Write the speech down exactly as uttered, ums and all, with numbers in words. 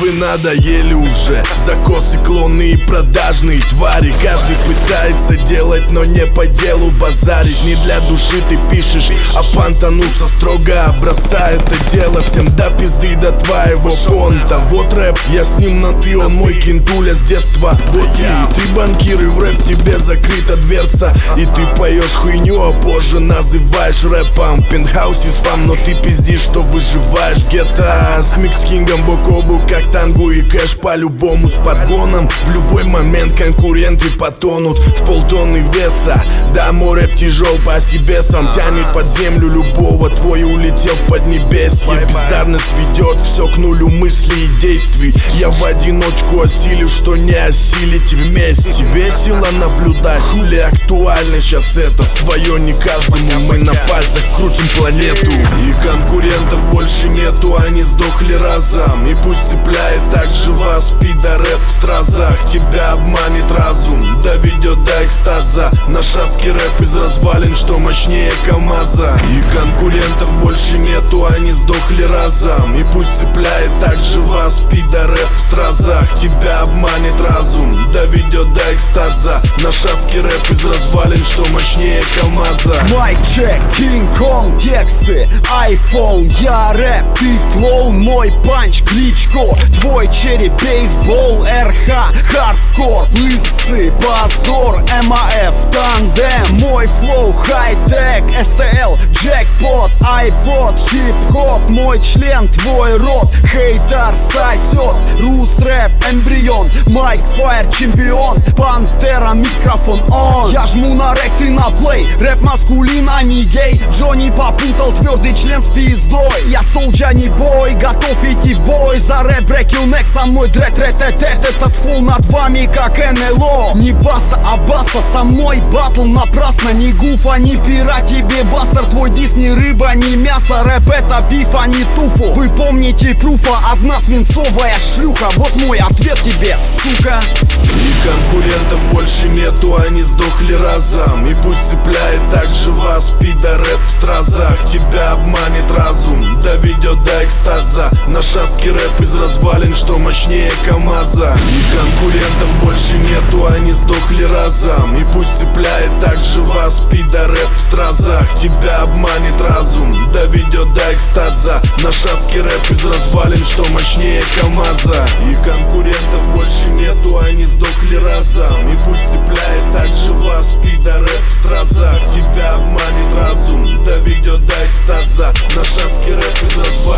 Вы надоели уже, закосы, клоны и продажные твари. Каждый пытается делать, но не по делу базарить. Не для души ты пишешь, а понтануться строго бросай это дело всем до пизды до твоего понта. Вот рэп, я с ним на ты, он мой кентуля с детства. Вот и ты банкир, и в рэп тебе закрыта дверца. И ты поешь хуйню, а позже называешь рэпом. В пентхаусе сам, но ты пиздишь, что выживаешь где-то. С Микс Кингом бок о бок, как тангу и кэш по-любому с подгоном. В любой момент конкуренты потонут в полтонны веса. Да, мой рэп тяжел по себе, сам тянет под землю любого. Твой улетел в поднебесье. Бездарность ведет все к нулю мыслей и действий. Я в одиночку осилю, что не осилить вместе. Весело наблюдать, хули актуально сейчас это. Свое не каждому, мы на пальцах крутим планету. И конкурентов больше нету, они сдохли разом. И пусть цепляет так же вас пидорэп в стразах. Тебя обманет разум, доведет до экстаза. Наш адский рэп из развалин, что мощнее КамАЗа. И конкурентов больше нету, они сдохли разом. И пусть цепляет так же вас пидорэп в стразах. Тебя обманет разум, доведет до экстаза. Наш адский рэп из развалин, что мощнее КамАЗа. Майк чек, Кинг-Конг, тексты, айфон, я рэп, ты клоун, мой панч, кличко, твой череп, бейсбол, РХ, хардкор, лысый, позор, МАФ, тандем, мой флоу, хай-тек, СТЛ, джекпот, айпод, хип-хоп, мой член, твой рот, хейтер сосет, рус рэп, эмбрион, Майк Файр, чемпион, Пантера, микрофон он. Я жму на рек, ты на плей, рэп маскулин, а не гей. Джонни попутал твердый член с пиздой. Я солджа не бой, готов идти в бой. За рэп брекил нек, со мной дрэт, рэт, эт, эт, этот фул над вами как эн эл о. Не баста, а баста, со мной батл напрасно. Не гуфа, не пира, тебе бастер. Твой дис не рыба, не мясо. Рэп это биф, а не туфу. Вы помните пруфа, одна свинцовая шлюха. Вот мой ответ тебе, сука. И конкурентов больше нету, они сдохли разом. И пусть цепляет так же вас пидорэп в стразах. Тебя обманет разум, доведет до экстаза. Наш адский рэп из развалин, что мощнее КамАЗа. И конкурентов больше нету, они сдохли разом. И пусть цепляет так же вас пидорэп в стразах. Тебя обманет разум, доведет до экстаза. Наш адский рэп из развалин, что мощнее КамАЗа. И конкурентов больше нету, они сдохли разом. И пусть цепляет так же вас пидорэп в стразах. Тебя обманет разум, доведет до экстаза. Наш адский рэп из развалин.